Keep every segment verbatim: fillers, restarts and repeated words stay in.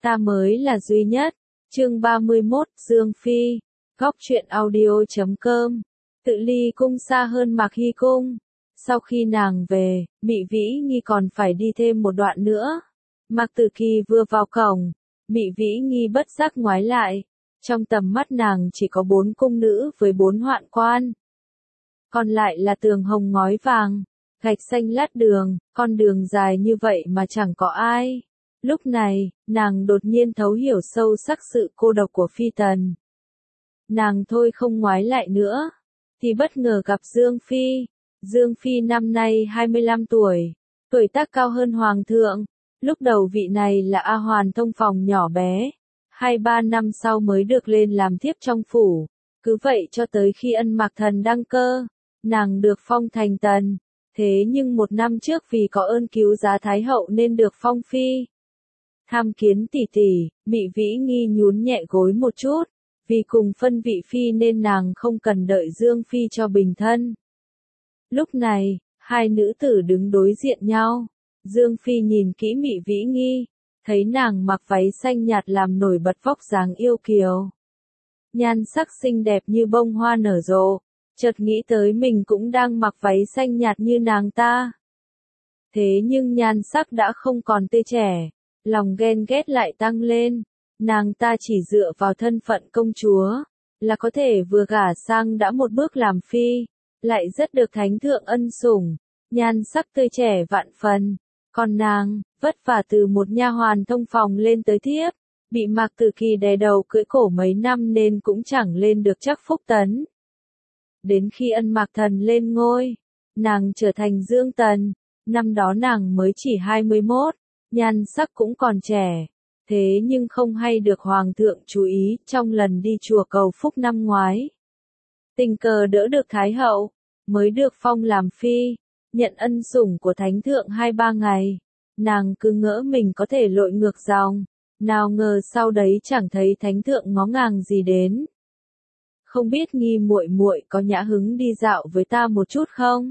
Ta mới là duy nhất. Chương ba mươi mốt, Dương Phi. Góc truyện audio chấm com. Tự ly cung xa hơn Mạc Hy cung. Sau khi nàng về, Mị Vĩ Nghi còn phải đi thêm một đoạn nữa. Mạc Tử Kỳ vừa vào cổng, Mị Vĩ Nghi bất giác ngoái lại. Trong tầm mắt nàng chỉ có bốn cung nữ với bốn hoạn quan. Còn lại là tường hồng ngói vàng, gạch xanh lát đường, con đường dài như vậy mà chẳng có ai. Lúc này, nàng đột nhiên thấu hiểu sâu sắc sự cô độc của Phi Tần. Nàng thôi không ngoái lại nữa, thì bất ngờ gặp Dương Phi. Dương Phi năm nay hai mươi lăm tuổi, tuổi tác cao hơn Hoàng thượng. Lúc đầu vị này là A Hoàn thông phòng nhỏ bé, hai ba năm sau mới được lên làm thiếp trong phủ. Cứ vậy cho tới khi Ân Mạc Thần đăng cơ, nàng được phong thành tần. Thế nhưng một năm trước vì có ơn cứu giá Thái hậu nên được phong phi. Tham kiến tỷ tỷ, Mị Vĩ Nghi nhún nhẹ gối một chút, vì cùng phân vị phi nên nàng không cần đợi Dương Phi cho bình thân. Lúc này, hai nữ tử đứng đối diện nhau. Dương Phi nhìn kỹ Mị Vĩ Nghi, thấy nàng mặc váy xanh nhạt làm nổi bật vóc dáng yêu kiều. Nhan sắc xinh đẹp như bông hoa nở rộ, chợt nghĩ tới mình cũng đang mặc váy xanh nhạt như nàng ta. Thế nhưng nhan sắc đã không còn tươi trẻ, lòng ghen ghét lại tăng lên. Nàng ta chỉ dựa vào thân phận công chúa, là có thể vừa gả sang đã một bước làm phi, lại rất được thánh thượng ân sủng, nhan sắc tươi trẻ vạn phần. Còn nàng, vất vả từ một nha hoàn thông phòng lên tới thiếp, bị Mạc Tử Kỳ đè đầu cưỡi cổ mấy năm nên cũng chẳng lên được chắc phúc tấn. Đến khi Ân Mạc Thần lên ngôi, nàng trở thành Dương Tần. Năm đó nàng mới chỉ hai mươi mốt, nhan sắc cũng còn trẻ. Thế nhưng không hay được Hoàng thượng chú ý trong lần đi chùa cầu phúc năm ngoái. Tình cờ đỡ được Thái hậu, mới được phong làm phi, nhận ân sủng của Thánh thượng hai ba ngày. Nàng cứ ngỡ mình có thể lội ngược dòng, nào ngờ sau đấy chẳng thấy Thánh thượng ngó ngàng gì đến. Không biết Nghi muội muội có nhã hứng đi dạo với ta một chút không?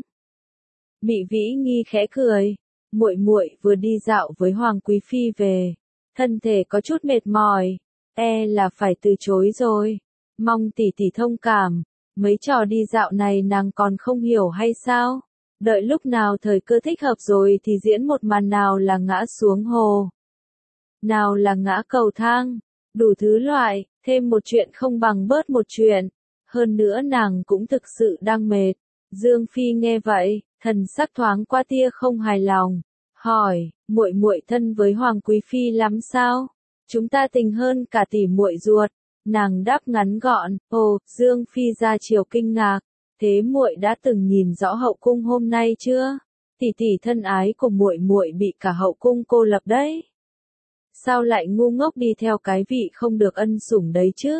Mị Vĩ Nghi khẽ cười, muội muội vừa đi dạo với Hoàng quý phi về, thân thể có chút mệt mỏi, e là phải từ chối rồi. Mong tỷ tỷ thông cảm, mấy trò đi dạo này nàng còn không hiểu hay sao? Đợi lúc nào thời cơ thích hợp rồi thì diễn một màn, nào là ngã xuống hồ, nào là ngã cầu thang, đủ thứ loại, thêm một chuyện không bằng bớt một chuyện. Hơn nữa nàng cũng thực sự đang mệt. Dương Phi nghe vậy, thần sắc thoáng qua tia không hài lòng, hỏi, muội muội thân với Hoàng quý phi lắm sao? Chúng ta tình hơn cả tỷ muội ruột. Nàng đáp ngắn gọn, ồ. Dương Phi ra chiều kinh ngạc, thế muội đã từng nhìn rõ hậu cung hôm nay chưa? Tỷ tỷ thân ái của muội muội bị cả hậu cung cô lập đấy. Sao lại ngu ngốc đi theo cái vị không được ân sủng đấy chứ?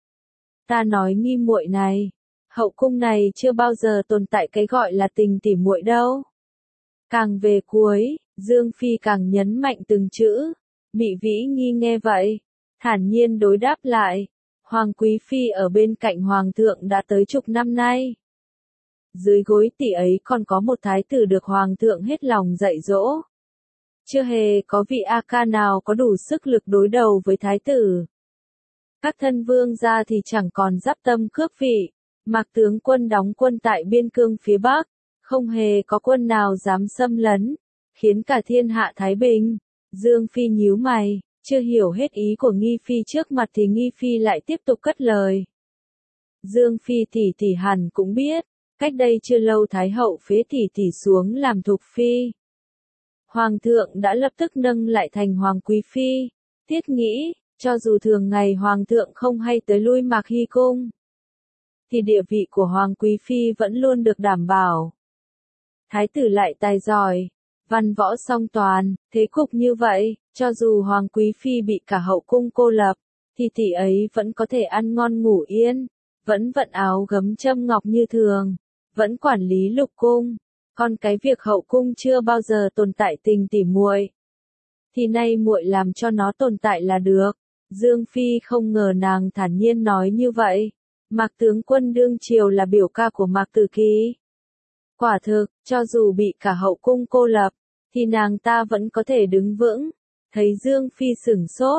Ta nói Nghi muội này, hậu cung này chưa bao giờ tồn tại cái gọi là tình tỷ muội đâu. Càng về cuối, Dương Phi càng nhấn mạnh từng chữ. Mị Vĩ Nghi nghe vậy, thản nhiên đối đáp lại, Hoàng quý phi ở bên cạnh Hoàng thượng đã tới chục năm nay. Dưới gối tỷ ấy còn có một thái tử được Hoàng thượng hết lòng dạy dỗ. Chưa hề có vị A ca nào có đủ sức lực đối đầu với thái tử. Các thân vương gia thì chẳng còn dắp tâm cướp vị. Mạc tướng quân đóng quân tại biên cương phía Bắc, không hề có quân nào dám xâm lấn, khiến cả thiên hạ thái bình. Dương Phi nhíu mày, chưa hiểu hết ý của Nghi Phi trước mặt thì Nghi Phi lại tiếp tục cất lời. Dương Phi tỷ tỷ hẳn cũng biết, cách đây chưa lâu Thái hậu phế tỷ tỷ xuống làm thục phi. Hoàng thượng đã lập tức nâng lại thành Hoàng quý phi. Thiết nghĩ, cho dù thường ngày Hoàng thượng không hay tới lui Mạc Hy cung, thì địa vị của Hoàng quý phi vẫn luôn được đảm bảo. Thái tử lại tài giỏi, văn võ song toàn, thế cục như vậy, cho dù Hoàng quý phi bị cả hậu cung cô lập, thì tỷ ấy vẫn có thể ăn ngon ngủ yên, vẫn vận áo gấm châm ngọc như thường, vẫn quản lý lục cung. Còn cái việc hậu cung chưa bao giờ tồn tại tình tỷ muội, thì nay muội làm cho nó tồn tại là được. Dương Phi không ngờ nàng thản nhiên nói như vậy. Mạc tướng quân đương triều là biểu ca của Mạc Tử Kỳ. Quả thực, cho dù bị cả hậu cung cô lập, thì nàng ta vẫn có thể đứng vững. Thấy Dương Phi sửng sốt,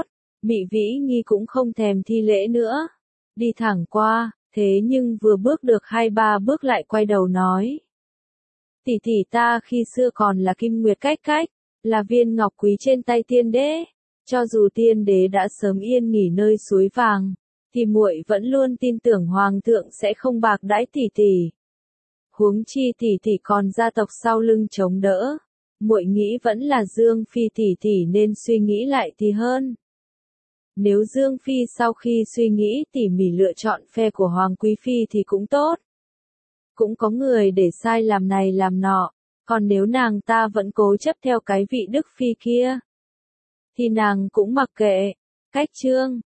Mị Vĩ Nghi cũng không thèm thi lễ nữa, đi thẳng qua, thế nhưng vừa bước được hai ba bước lại quay đầu nói. Tỷ tỷ ta khi xưa còn là Kim Nguyệt Cách Cách, là viên ngọc quý trên tay tiên đế, cho dù tiên đế đã sớm yên nghỉ nơi suối vàng, thì muội vẫn luôn tin tưởng hoàng thượng sẽ không bạc đãi tỷ tỷ. Huống chi tỷ tỷ còn gia tộc sau lưng chống đỡ, muội nghĩ vẫn là Dương Phi tỷ tỷ nên suy nghĩ lại thì hơn. Nếu Dương Phi sau khi suy nghĩ tỉ mỉ lựa chọn phe của Hoàng Quý Phi thì cũng tốt. Cũng có người để sai làm này làm nọ, còn nếu nàng ta vẫn cố chấp theo cái vị Đức Phi kia, thì nàng cũng mặc kệ. Cách chương